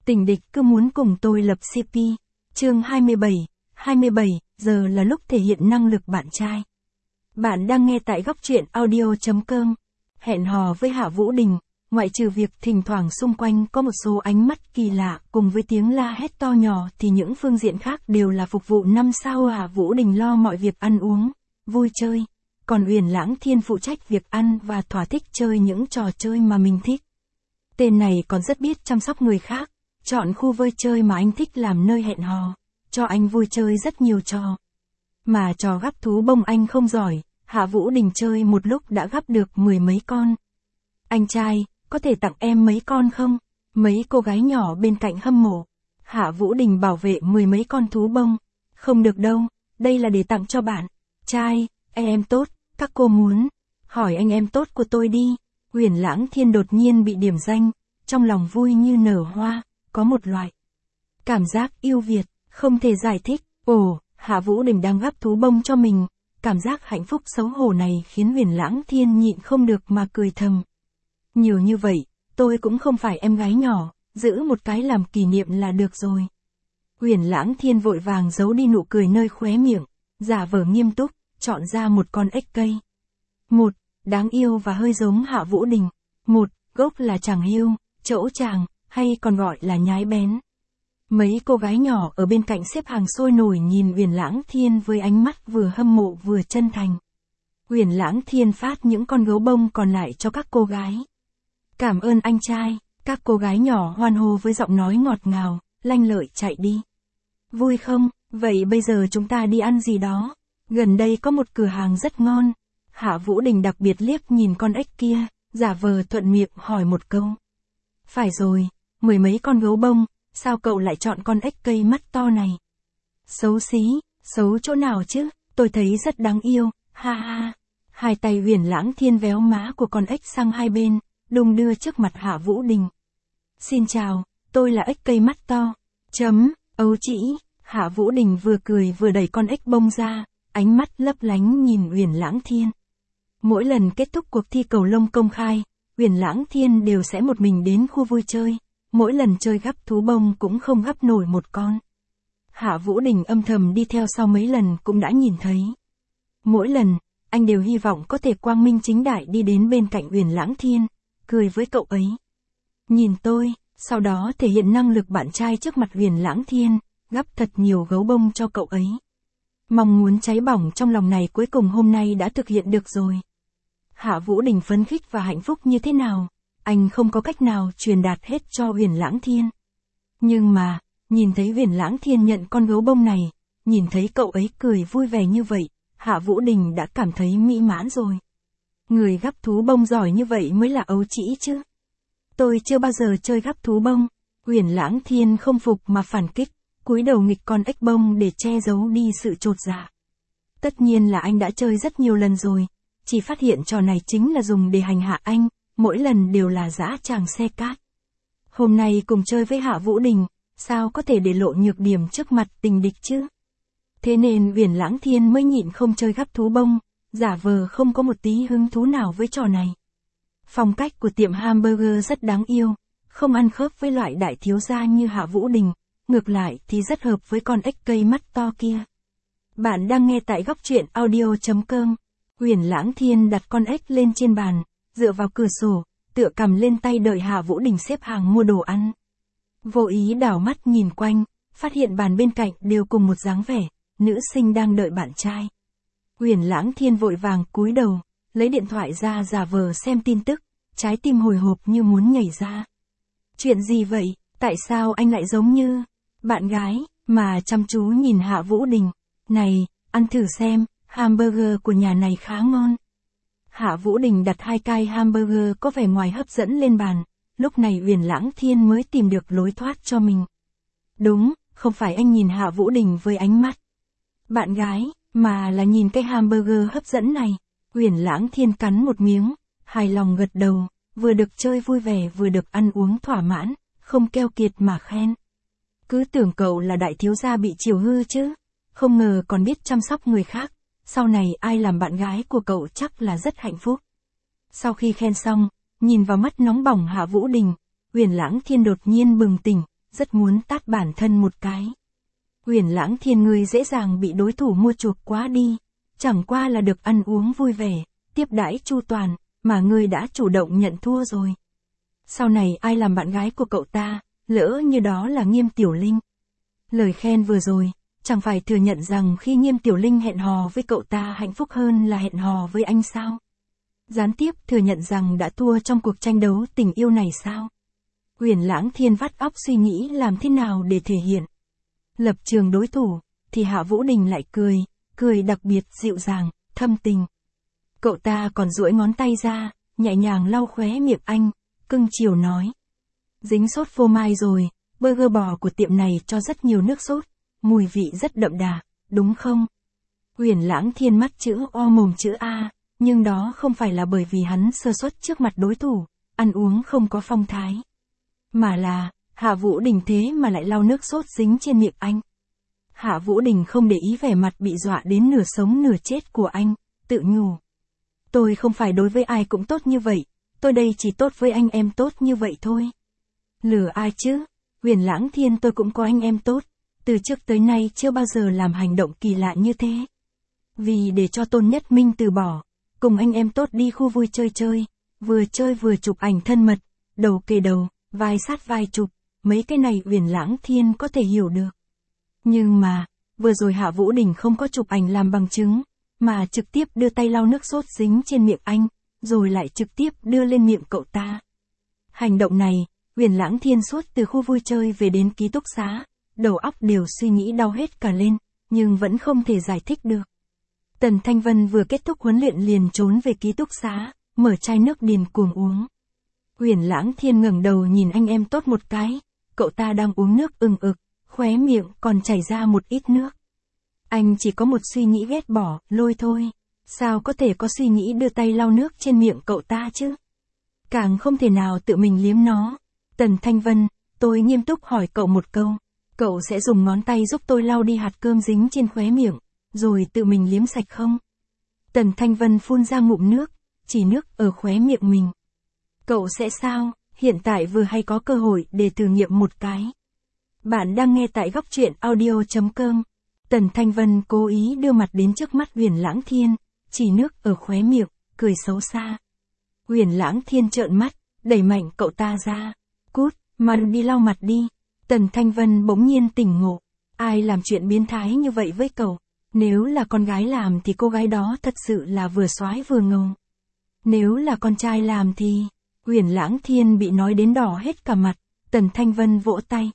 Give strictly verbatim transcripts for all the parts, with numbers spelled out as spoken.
Tình địch cứ muốn cùng tôi lập xê pê. Chương hai mươi bảy, hai mươi bảy, giờ là lúc thể hiện năng lực bạn trai. Bạn đang nghe tại góc truyện audio chấm com. Hẹn hò với Hạ Vũ Đình, ngoại trừ việc thỉnh thoảng xung quanh có một số ánh mắt kỳ lạ cùng với tiếng la hét to nhỏ thì những phương diện khác đều là phục vụ năm sao. Hạ Vũ Đình lo mọi việc ăn uống, vui chơi, còn Uyển Lãng Thiên phụ trách việc ăn và thỏa thích chơi những trò chơi mà mình thích. Tên này còn rất biết chăm sóc người khác, chọn khu vui chơi mà anh thích làm nơi hẹn hò, cho anh vui chơi rất nhiều trò. Mà trò gắp thú bông anh không giỏi, Hạ Vũ Đình chơi một lúc đã gắp được mười mấy con. Anh trai, có thể tặng em mấy con không? Mấy cô gái nhỏ bên cạnh hâm mộ. Hạ Vũ Đình bảo vệ mười mấy con thú bông. Không được đâu, đây là để tặng cho bạn. Trai, em tốt, các cô muốn. Hỏi anh em tốt của tôi đi. Uyển Lãng Thiên đột nhiên bị điểm danh, trong lòng vui như nở hoa, có một loại cảm giác yêu Việt, không thể giải thích. Ồ, Hạ Vũ Đình đang gắp thú bông cho mình. Cảm giác hạnh phúc xấu hổ này khiến Uyển Lãng Thiên nhịn không được mà cười thầm. Nhiều như vậy, tôi cũng không phải em gái nhỏ, giữ một cái làm kỷ niệm là được rồi. Uyển Lãng Thiên vội vàng giấu đi nụ cười nơi khóe miệng, giả vờ nghiêm túc, chọn ra một con ếch cây. Một, đáng yêu và hơi giống Hạ Vũ Đình. Một, gốc là chàng hiêu, chỗ chàng, hay còn gọi là nhái bén. Mấy cô gái nhỏ ở bên cạnh xếp hàng sôi nổi nhìn Uyển Lãng Thiên với ánh mắt vừa hâm mộ vừa chân thành. Uyển Lãng Thiên phát những con gấu bông còn lại cho các cô gái. Cảm ơn anh trai, các cô gái nhỏ hoan hô với giọng nói ngọt ngào, lanh lợi chạy đi. Vui không, vậy bây giờ chúng ta đi ăn gì đó, gần đây có một cửa hàng rất ngon. Hạ Vũ Đình đặc biệt liếc nhìn con ếch kia, giả vờ thuận miệng hỏi một câu. Phải rồi, mười mấy con gấu bông, sao cậu lại chọn con ếch cây mắt to này? Xấu xí, xấu chỗ nào chứ, tôi thấy rất đáng yêu, ha ha. Hai tay Uyển Lãng Thiên véo má của con ếch sang hai bên, đung đưa trước mặt Hạ Vũ Đình. Xin chào, tôi là ếch cây mắt to. Chấm, ấu trĩ. Hạ Vũ Đình vừa cười vừa đẩy con ếch bông ra, ánh mắt lấp lánh nhìn Uyển Lãng Thiên. Mỗi lần kết thúc cuộc thi cầu lông công khai, Uyển Lãng Thiên đều sẽ một mình đến khu vui chơi, mỗi lần chơi gắp thú bông cũng không gắp nổi một con. Hạ Vũ Đình âm thầm đi theo sau mấy lần cũng đã nhìn thấy. Mỗi lần, anh đều hy vọng có thể quang minh chính đại đi đến bên cạnh Uyển Lãng Thiên, cười với cậu ấy. Nhìn tôi, sau đó thể hiện năng lực bạn trai trước mặt Uyển Lãng Thiên, gắp thật nhiều gấu bông cho cậu ấy. Mong muốn cháy bỏng trong lòng này cuối cùng hôm nay đã thực hiện được rồi. Hạ Vũ Đình phấn khích và hạnh phúc như thế nào, anh không có cách nào truyền đạt hết cho Uyển Lãng Thiên. Nhưng mà, nhìn thấy Uyển Lãng Thiên nhận con gấu bông này, nhìn thấy cậu ấy cười vui vẻ như vậy, Hạ Vũ Đình đã cảm thấy mỹ mãn rồi. Người gắp thú bông giỏi như vậy mới là ấu trĩ chứ. Tôi chưa bao giờ chơi gắp thú bông. Uyển Lãng Thiên không phục mà phản kích, cúi đầu nghịch con ếch bông để che giấu đi sự chột dạ. Tất nhiên là anh đã chơi rất nhiều lần rồi, chỉ phát hiện trò này chính là dùng để hành hạ anh, mỗi lần đều là dã tràng xe cát. Hôm nay cùng chơi với Hạ Vũ Đình, sao có thể để lộ nhược điểm trước mặt tình địch chứ? Thế nên Uyển Lãng Thiên mới nhịn không chơi gắp thú bông, giả vờ không có một tí hứng thú nào với trò này. Phong cách của tiệm hamburger rất đáng yêu, không ăn khớp với loại đại thiếu gia như Hạ Vũ Đình, ngược lại thì rất hợp với con ếch cây mắt to kia. Bạn đang nghe tại góc truyện audio chấm com. Uyển Lãng Thiên đặt con ếch lên trên bàn, dựa vào cửa sổ, tựa cầm lên tay đợi Hạ Vũ Đình xếp hàng mua đồ ăn. Vô ý đảo mắt nhìn quanh, phát hiện bàn bên cạnh đều cùng một dáng vẻ, nữ sinh đang đợi bạn trai. Uyển Lãng Thiên vội vàng cúi đầu, lấy điện thoại ra giả vờ xem tin tức, trái tim hồi hộp như muốn nhảy ra. Chuyện gì vậy, tại sao anh lại giống như bạn gái, mà chăm chú nhìn Hạ Vũ Đình. Này, ăn thử xem, hamburger của nhà này khá ngon. Hạ Vũ Đình đặt hai cái hamburger có vẻ ngoài hấp dẫn lên bàn, lúc này Uyển Lãng Thiên mới tìm được lối thoát cho mình. Đúng, không phải anh nhìn Hạ Vũ Đình với ánh mắt bạn gái, mà là nhìn cái hamburger hấp dẫn này. Uyển Lãng Thiên cắn một miếng, hài lòng gật đầu, vừa được chơi vui vẻ vừa được ăn uống thỏa mãn, không keo kiệt mà khen. Cứ tưởng cậu là đại thiếu gia bị chiều hư chứ, không ngờ còn biết chăm sóc người khác, sau này ai làm bạn gái của cậu chắc là rất hạnh phúc. Sau khi khen xong, nhìn vào mắt nóng bỏng Hạ Vũ Đình, Uyển Lãng Thiên đột nhiên bừng tỉnh, rất muốn tát bản thân một cái. Huyền Lãng Thiên, ngươi dễ dàng bị đối thủ mua chuộc quá đi, chẳng qua là được ăn uống vui vẻ, tiếp đãi chu toàn, mà ngươi đã chủ động nhận thua rồi. Sau này ai làm bạn gái của cậu ta, lỡ như đó là Nghiêm Tiểu Linh. Lời khen vừa rồi, chẳng phải thừa nhận rằng khi Nghiêm Tiểu Linh hẹn hò với cậu ta hạnh phúc hơn là hẹn hò với anh sao? Gián tiếp thừa nhận rằng đã thua trong cuộc tranh đấu tình yêu này sao? Huyền Lãng Thiên vắt óc suy nghĩ làm thế nào để thể hiện lập trường đối thủ, thì Hạ Vũ Đình lại cười, cười đặc biệt dịu dàng, thâm tình. Cậu ta còn duỗi ngón tay ra, nhẹ nhàng lau khóe miệng anh, cưng chiều nói. Dính sốt phô mai rồi, burger bò của tiệm này cho rất nhiều nước sốt, mùi vị rất đậm đà, đúng không? Huyền Lãng Thiên mắt chữ O mồm chữ A, nhưng đó không phải là bởi vì hắn sơ suất trước mặt đối thủ, ăn uống không có phong thái. Mà là, Hạ Vũ Đình thế mà lại lau nước sốt dính trên miệng anh. Hạ Vũ Đình không để ý vẻ mặt bị dọa đến nửa sống nửa chết của anh, tự nhủ. Tôi không phải đối với ai cũng tốt như vậy, tôi đây chỉ tốt với anh em tốt như vậy thôi. Lừa ai chứ, Huyền Lãng Thiên, tôi cũng có anh em tốt, từ trước tới nay chưa bao giờ làm hành động kỳ lạ như thế. Vì để cho Tôn Nhất Minh từ bỏ, cùng anh em tốt đi khu vui chơi chơi, vừa chơi vừa chụp ảnh thân mật, đầu kề đầu, vai sát vai chụp, mấy cái này Huyền Lãng Thiên có thể hiểu được. Nhưng mà, vừa rồi Hạ Vũ Đình không có chụp ảnh làm bằng chứng, mà trực tiếp đưa tay lau nước sốt dính trên miệng anh, rồi lại trực tiếp đưa lên miệng cậu ta. Hành động này, Huyền Lãng Thiên suốt từ khu vui chơi về đến ký túc xá, đầu óc đều suy nghĩ đau hết cả lên, nhưng vẫn không thể giải thích được. Tần Thanh Vân vừa kết thúc huấn luyện liền trốn về ký túc xá, mở chai nước điền cuồng uống. Huyền Lãng Thiên ngẩng đầu nhìn anh em tốt một cái, cậu ta đang uống nước ừng ực, khóe miệng còn chảy ra một ít nước. Anh chỉ có một suy nghĩ ghét bỏ, lôi thôi, sao có thể có suy nghĩ đưa tay lau nước trên miệng cậu ta chứ? Càng không thể nào tự mình liếm nó. Tần Thanh Vân, tôi nghiêm túc hỏi cậu một câu, cậu sẽ dùng ngón tay giúp tôi lau đi hạt cơm dính trên khóe miệng, rồi tự mình liếm sạch không? Tần Thanh Vân phun ra ngụm nước, chỉ nước ở khóe miệng mình. Cậu sẽ sao? Hiện tại vừa hay có cơ hội để thử nghiệm một cái. Bạn đang nghe tại góc truyện audio chấm com. Tần Thanh Vân cố ý đưa mặt đến trước mắt Huyền Lãng Thiên, chỉ nước ở khóe miệng, cười xấu xa. Huyền Lãng Thiên trợn mắt, đẩy mạnh cậu ta ra. Cút, mà đi lau mặt đi. Tần Thanh Vân bỗng nhiên tỉnh ngộ. Ai làm chuyện biến thái như vậy với cậu? Nếu là con gái làm thì cô gái đó thật sự là vừa soái vừa ngầu. Nếu là con trai làm thì... Huyền Lãng Thiên bị nói đến đỏ hết cả mặt. Tần Thanh Vân vỗ tay.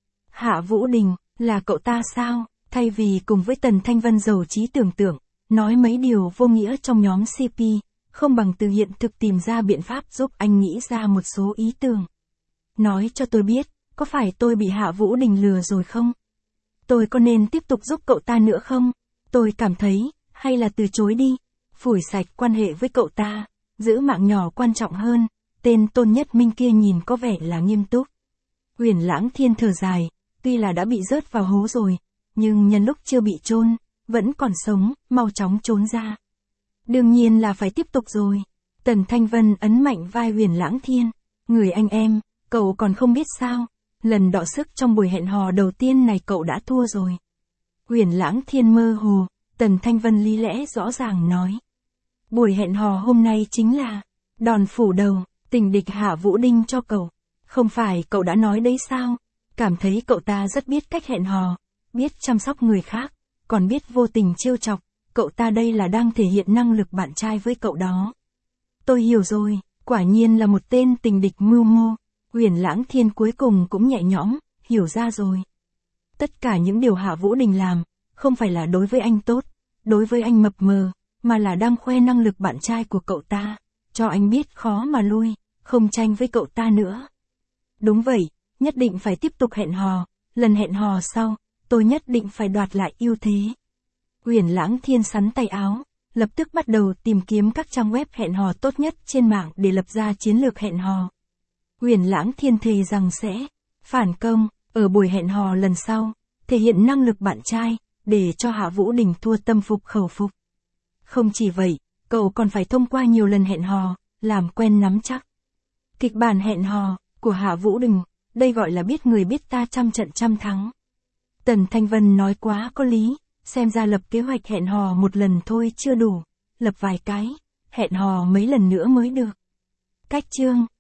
Hạ Vũ Đình, là cậu ta sao? Thay vì cùng với Tần Thanh Vân giàu trí tưởng tượng, nói mấy điều vô nghĩa trong nhóm xê pê, không bằng từ hiện thực tìm ra biện pháp giúp anh nghĩ ra một số ý tưởng. Nói cho tôi biết, có phải tôi bị Hạ Vũ Đình lừa rồi không? Tôi có nên tiếp tục giúp cậu ta nữa không? Tôi cảm thấy, hay là từ chối đi, phủi sạch quan hệ với cậu ta, giữ mạng nhỏ quan trọng hơn. Tên Tôn Nhất Minh kia nhìn có vẻ là nghiêm túc. Huyền Lãng Thiên thở dài, tuy là đã bị rớt vào hố rồi, nhưng nhân lúc chưa bị chôn, vẫn còn sống, mau chóng trốn ra. Đương nhiên là phải tiếp tục rồi. Tần Thanh Vân ấn mạnh vai Huyền Lãng Thiên. Người anh em, cậu còn không biết sao, lần đọ sức trong buổi hẹn hò đầu tiên này cậu đã thua rồi. Huyền Lãng Thiên mơ hồ, Tần Thanh Vân lý lẽ rõ ràng nói. Buổi hẹn hò hôm nay chính là đòn phủ đầu, tình địch Hạ Vũ Đình cho cậu. Không phải cậu đã nói đấy sao? Cảm thấy cậu ta rất biết cách hẹn hò, biết chăm sóc người khác, còn biết vô tình trêu chọc, cậu ta đây là đang thể hiện năng lực bạn trai với cậu đó. Tôi hiểu rồi, quả nhiên là một tên tình địch mưu mô. Huyền Lãng Thiên cuối cùng cũng nhẹ nhõm, hiểu ra rồi. Tất cả những điều Hạ Vũ Đình làm, không phải là đối với anh tốt, đối với anh mập mờ, mà là đang khoe năng lực bạn trai của cậu ta, cho anh biết khó mà lui, không tranh với cậu ta nữa. Đúng vậy, nhất định phải tiếp tục hẹn hò, lần hẹn hò sau, tôi nhất định phải đoạt lại ưu thế. Huyền Lãng Thiên sắn tay áo, lập tức bắt đầu tìm kiếm các trang web hẹn hò tốt nhất trên mạng để lập ra chiến lược hẹn hò. Huyền Lãng Thiên thề rằng sẽ phản công, ở buổi hẹn hò lần sau, thể hiện năng lực bạn trai, để cho Hạ Vũ Đình thua tâm phục khẩu phục. Không chỉ vậy, cậu còn phải thông qua nhiều lần hẹn hò, làm quen nắm chắc. Kịch bản hẹn hò của Hạ Vũ Đình Đây gọi là biết người biết ta trăm trận trăm thắng. Tần Thanh Vân nói quá có lý, xem ra lập kế hoạch hẹn hò một lần thôi chưa đủ, lập vài cái, hẹn hò mấy lần nữa mới được. Cách chương